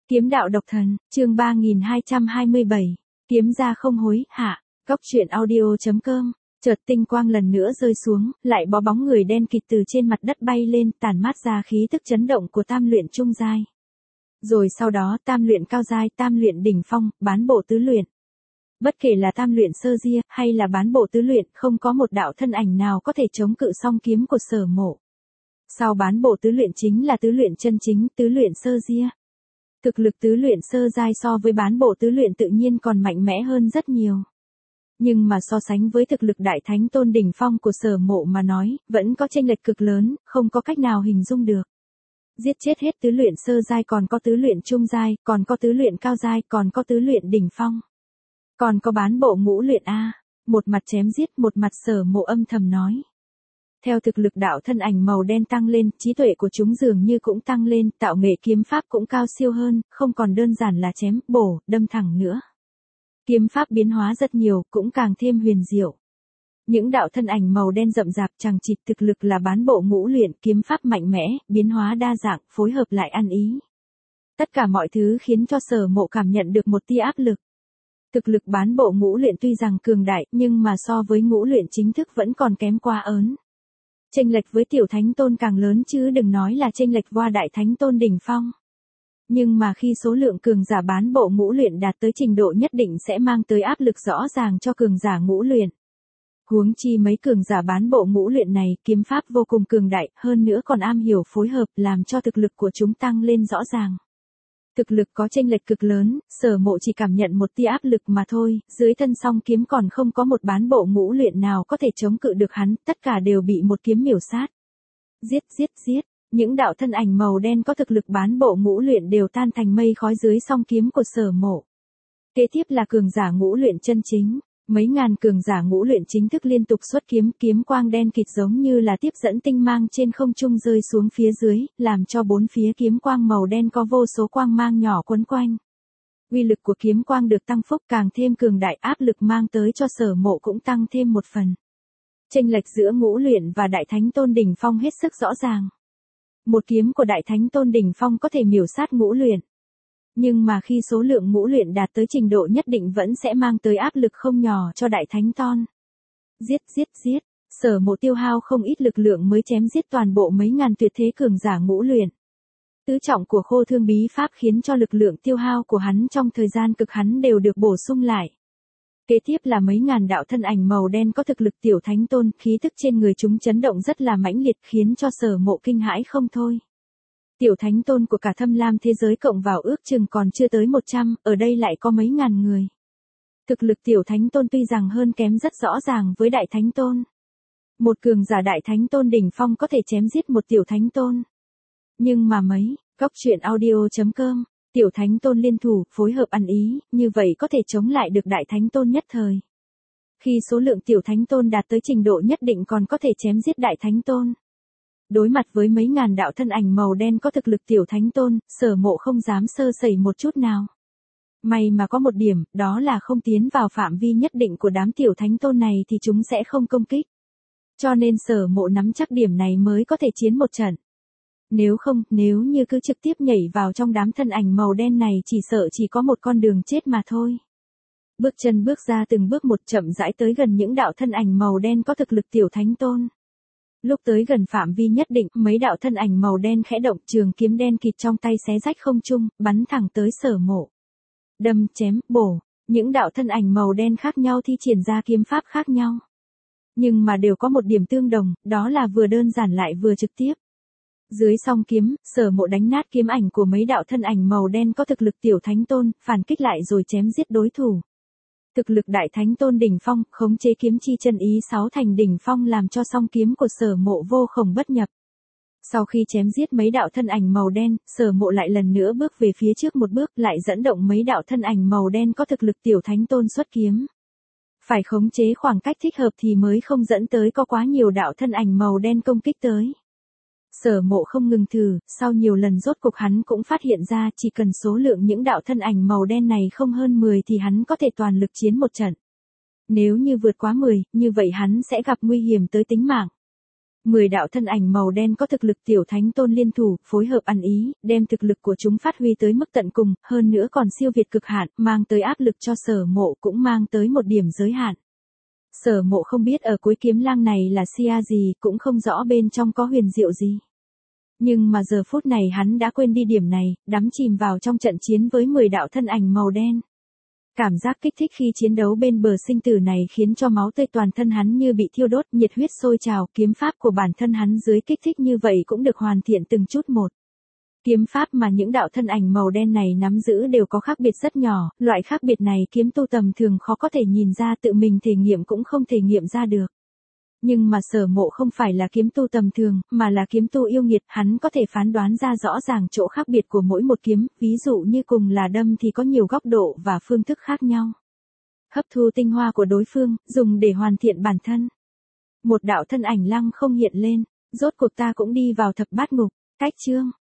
Kiếm đạo độc thần, chương 3227, kiếm ra không hối hạ, góc truyện audio.com. Chợt tinh quang lần nữa rơi xuống, lại bó bóng người đen kịt từ trên mặt đất bay lên, tản mát ra khí tức chấn động của tam luyện trung giai. Rồi sau đó tam luyện cao giai, tam luyện đỉnh phong, bán bộ tứ luyện. Bất kể là tam luyện sơ gia hay là bán bộ tứ luyện, không có một đạo thân ảnh nào có thể chống cự song kiếm của Sở Mộ. Sau bán bộ tứ luyện chính là tứ luyện chân chính, tứ luyện sơ gia. Thực lực tứ luyện sơ giai so với bán bộ tứ luyện tự nhiên còn mạnh mẽ hơn rất nhiều. Nhưng mà so sánh với thực lực đại thánh tôn đỉnh phong của Sở Mộ mà nói, vẫn có chênh lệch cực lớn, không có cách nào hình dung được. Giết chết hết tứ luyện sơ giai, còn có tứ luyện trung giai, còn có tứ luyện cao giai, còn có tứ luyện đỉnh phong. Còn có bán bộ ngũ luyện A. Một mặt chém giết, một mặt Sở Mộ âm thầm nói. Theo thực lực đạo thân ảnh màu đen tăng lên, trí tuệ của chúng dường như cũng tăng lên, tạo nghệ kiếm pháp cũng cao siêu hơn, không còn đơn giản là chém, bổ, đâm thẳng nữa. Kiếm pháp biến hóa rất nhiều, cũng càng thêm huyền diệu. Những đạo thân ảnh màu đen rậm rạp chằng chịt, thực lực là bán bộ ngũ luyện, kiếm pháp mạnh mẽ, biến hóa đa dạng, phối hợp lại ăn ý. Tất cả mọi thứ khiến cho Sở Mộ cảm nhận được một tia áp lực. Thực lực bán bộ ngũ luyện tuy rằng cường đại, nhưng mà so với ngũ luyện chính thức vẫn còn kém quá ớn. Chênh lệch với tiểu thánh tôn càng lớn chứ đừng nói là chênh lệch qua đại thánh tôn đỉnh phong. Nhưng mà khi số lượng cường giả bán bộ ngũ luyện đạt tới trình độ nhất định sẽ mang tới áp lực rõ ràng cho cường giả ngũ luyện. Huống chi mấy cường giả bán bộ ngũ luyện này kiếm pháp vô cùng cường đại, hơn nữa còn am hiểu phối hợp, làm cho thực lực của chúng tăng lên rõ ràng. Thực lực có chênh lệch cực lớn, Sở Mộ chỉ cảm nhận một tia áp lực mà thôi, dưới thân song kiếm còn không có một bán bộ ngũ luyện nào có thể chống cự được hắn, tất cả đều bị một kiếm miểu sát. Giết giết giết, những đạo thân ảnh màu đen có thực lực bán bộ ngũ luyện đều tan thành mây khói dưới song kiếm của Sở Mộ. Kế tiếp là cường giả ngũ luyện chân chính. Mấy ngàn cường giả ngũ luyện chính thức liên tục xuất kiếm, kiếm quang đen kịt giống như là tiếp dẫn tinh mang trên không trung rơi xuống phía dưới, làm cho bốn phía kiếm quang màu đen có vô số quang mang nhỏ quấn quanh. Uy lực của kiếm quang được tăng phúc càng thêm cường đại, áp lực mang tới cho Sở Mộ cũng tăng thêm một phần. Chênh lệch giữa ngũ luyện và đại thánh tôn đỉnh phong hết sức rõ ràng. Một kiếm của đại thánh tôn đỉnh phong có thể miểu sát ngũ luyện. Nhưng mà khi số lượng ngũ luyện đạt tới trình độ nhất định vẫn sẽ mang tới áp lực không nhỏ cho đại thánh tôn. Giết giết giết, Sở Mộ tiêu hao không ít lực lượng mới chém giết toàn bộ mấy ngàn tuyệt thế cường giả ngũ luyện. Tứ trọng của Khô Thương bí pháp khiến cho lực lượng tiêu hao của hắn trong thời gian cực hắn đều được bổ sung lại. Kế tiếp là mấy ngàn đạo thân ảnh màu đen có thực lực tiểu thánh tôn, khí tức trên người chúng chấn động rất là mãnh liệt khiến cho Sở Mộ kinh hãi không thôi. Tiểu thánh tôn của cả thâm lam thế giới cộng vào ước chừng còn chưa tới 100, ở đây lại có mấy ngàn người. Thực lực tiểu thánh tôn tuy rằng hơn kém rất rõ ràng với đại thánh tôn. Một cường giả đại thánh tôn đỉnh phong có thể chém giết một tiểu thánh tôn. Nhưng mà mấy, góc truyện audio.com, tiểu thánh tôn liên thủ, phối hợp ăn ý, như vậy có thể chống lại được đại thánh tôn nhất thời. Khi số lượng tiểu thánh tôn đạt tới trình độ nhất định còn có thể chém giết đại thánh tôn. Đối mặt với mấy ngàn đạo thân ảnh màu đen có thực lực tiểu thánh tôn, Sở Mộ không dám sơ sẩy một chút nào. May mà có một điểm, đó là không tiến vào phạm vi nhất định của đám tiểu thánh tôn này thì chúng sẽ không công kích. Cho nên Sở Mộ nắm chắc điểm này mới có thể chiến một trận. Nếu không, nếu như cứ trực tiếp nhảy vào trong đám thân ảnh màu đen này chỉ sợ chỉ có một con đường chết mà thôi. Bước chân bước ra từng bước một chậm rãi tới gần những đạo thân ảnh màu đen có thực lực tiểu thánh tôn. Lúc tới gần phạm vi nhất định, mấy đạo thân ảnh màu đen khẽ động, trường kiếm đen kịt trong tay xé rách không trung, bắn thẳng tới Sở Mộ. Đâm, chém, bổ, những đạo thân ảnh màu đen khác nhau thi triển ra kiếm pháp khác nhau. Nhưng mà đều có một điểm tương đồng, đó là vừa đơn giản lại vừa trực tiếp. Dưới song kiếm, Sở Mộ đánh nát kiếm ảnh của mấy đạo thân ảnh màu đen có thực lực tiểu thánh tôn, phản kích lại rồi chém giết đối thủ. Thực lực đại thánh tôn đỉnh phong, khống chế kiếm chi chân ý 6 thành đỉnh phong làm cho song kiếm của Sở Mộ vô khổng bất nhập. Sau khi chém giết mấy đạo thân ảnh màu đen, Sở Mộ lại lần nữa bước về phía trước một bước, lại dẫn động mấy đạo thân ảnh màu đen có thực lực tiểu thánh tôn xuất kiếm. Phải khống chế khoảng cách thích hợp thì mới không dẫn tới có quá nhiều đạo thân ảnh màu đen công kích tới. Sở Mộ không ngừng thử, sau nhiều lần rốt cục hắn cũng phát hiện ra chỉ cần số lượng những đạo thân ảnh màu đen này không hơn 10 thì hắn có thể toàn lực chiến một trận. Nếu như vượt quá 10, như vậy hắn sẽ gặp nguy hiểm tới tính mạng. 10 đạo thân ảnh màu đen có thực lực tiểu thánh tôn liên thủ, phối hợp ăn ý, đem thực lực của chúng phát huy tới mức tận cùng, hơn nữa còn siêu việt cực hạn, mang tới áp lực cho Sở Mộ cũng mang tới một điểm giới hạn. Sở Mộ không biết ở cuối kiếm lang này là sia gì, cũng không rõ bên trong có huyền diệu gì. Nhưng mà giờ phút này hắn đã quên đi điểm này, đắm chìm vào trong trận chiến với 10 đạo thân ảnh màu đen. Cảm giác kích thích khi chiến đấu bên bờ sinh tử này khiến cho máu tươi toàn thân hắn như bị thiêu đốt, nhiệt huyết sôi trào, kiếm pháp của bản thân hắn dưới kích thích như vậy cũng được hoàn thiện từng chút một. Kiếm pháp mà những đạo thân ảnh màu đen này nắm giữ đều có khác biệt rất nhỏ, loại khác biệt này kiếm tu tầm thường khó có thể nhìn ra, tự mình thể nghiệm cũng không thể nghiệm ra được. Nhưng mà Sở Mộ không phải là kiếm tu tầm thường, mà là kiếm tu yêu nghiệt, hắn có thể phán đoán ra rõ ràng chỗ khác biệt của mỗi một kiếm, ví dụ như cùng là đâm thì có nhiều góc độ và phương thức khác nhau. Hấp thu tinh hoa của đối phương, dùng để hoàn thiện bản thân. Một đạo thân ảnh lăng không hiện lên, rốt cuộc ta cũng đi vào thập bát ngục, cách chương.